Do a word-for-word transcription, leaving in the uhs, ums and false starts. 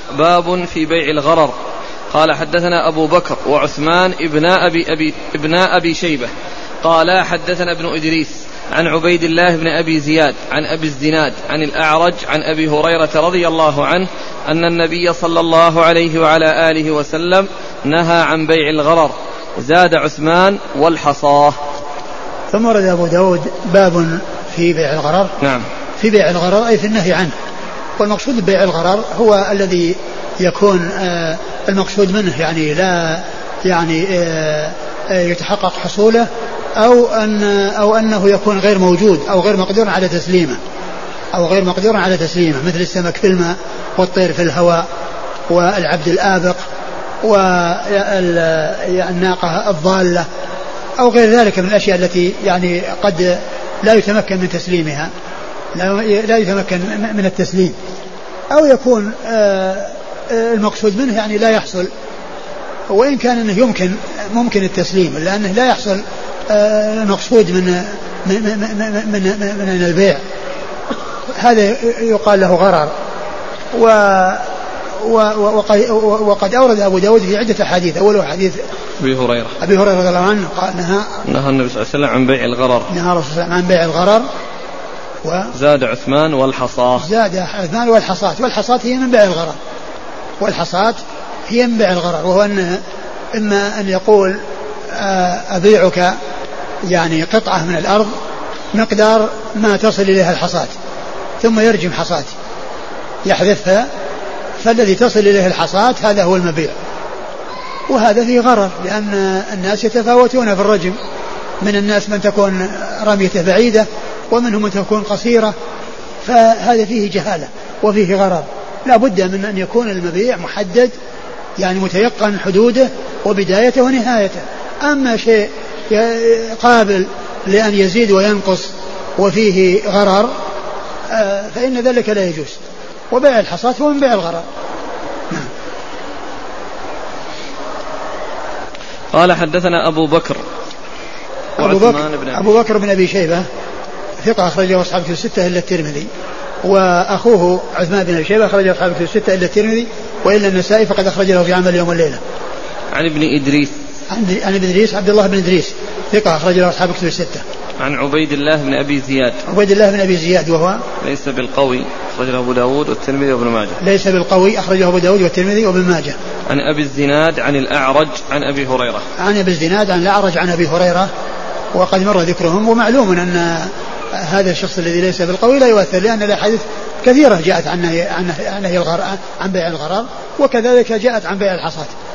باب في بيع الغرر. قال حدثنا أبو بكر وعثمان ابن أبي, أبي, ابن أبي شيبة قال حدثنا ابن إدريس عن عبيد الله بن أبي زياد عن أبي الزناد عن الأعرج عن أبي هريرة رضي الله عنه أن النبي صلى الله عليه وعلى آله وسلم نهى عن بيع الغرر. زاد عثمان والحصاه. ثم ورد أبو داود باب في بيع الغرر. نعم. في بيع الغرر أي في النهي عنه. والمقصود ببيع الغرر هو الذي يكون آه المقصود منه يعني لا يعني آه يتحقق حصوله أو أن أو أنه يكون غير موجود أو غير مقدور على تسليمه أو غير مقدور على تسليمه مثل السمك في الماء والطير في الهواء والعبد الآبق والناقة الضالة أو غير ذلك من الأشياء التي يعني قد لا يتمكن من تسليمها لا يتمكن من التسليم أو يكون المقصود منه يعني لا يحصل وإن كان أنه يمكن ممكن التسليم لأنه لا يحصل المقصود من من من من, من البيع هذا يقال له غرر. و وقد أورد أبو داود في عدة أحاديث. أوله حديث أبي هريرة أبي هريرة رضي الله عنه قال نهى نهى النبي صلى الله عليه وسلم عن بيع الغرر. نهى الرسول صلى الله عليه وسلم عن بيع الغرر. وزاد عثمان والحصاة. زاد عثمان والحصاة. والحصاة هي من بيع الغرر. والحصاة هي من بيع الغرر وهو أن إما أن يقول أبيعك يعني قطعة من الأرض مقدار ما تصل إليها الحصاة ثم يرجم حصاة يحذفها فالذي تصل إليه الحصاة هذا هو المبيع. وهذا فيه غرر لأن الناس يتفاوتون في الرجم. من الناس من تكون رميته بعيدة ومنهم من تكون قصيرة فهذا فيه جهالة وفيه غرر. لا بد من أن يكون المبيع محدد يعني متيقن حدوده وبدايته ونهايته. أما شيء قابل لأن يزيد وينقص وفيه غرر فإن ذلك لا يجوز. وبيع الحصاة هو من بيع الغرر. قال حدثنا أبو بكر أبو بكر, بن أبو بكر بن أبي شيبة ثقة أخرجه أصحاب الكتب الستة إلا الترمذي وأخوه عثمان بن أبي شيبة أخرجه أصحاب الكتب الستة إلا الترمذي وإلا النسائي فقد أخرج له في عمل يوم والليلة. عن ابن إدريس عن ابن إدريس عبد الله بن إدريس ثقة أخرج له أصحاب الكتب الستة. عن عبيد الله بن أبي زياد عبيد الله بن أبي زياد وهو ليس بالقوي أخرجه أبو داود والترمذي وابن ماجه. ليس بالقوي أخرجه أبو داود والترمذي وابن ماجه. عن أبي الزناد عن الأعرج عن أبي هريرة. عن أبي الزناد عن الأعرج عن أبي هريرة وقد مر ذكرهم. ومعلوم أن هذا الشخص الذي ليس بالقوي لا يؤثر لأن الأحاديث كثيرة جاءت عن عن عن بيع الغرر وكذلك جاءت عن بيع الحصاة.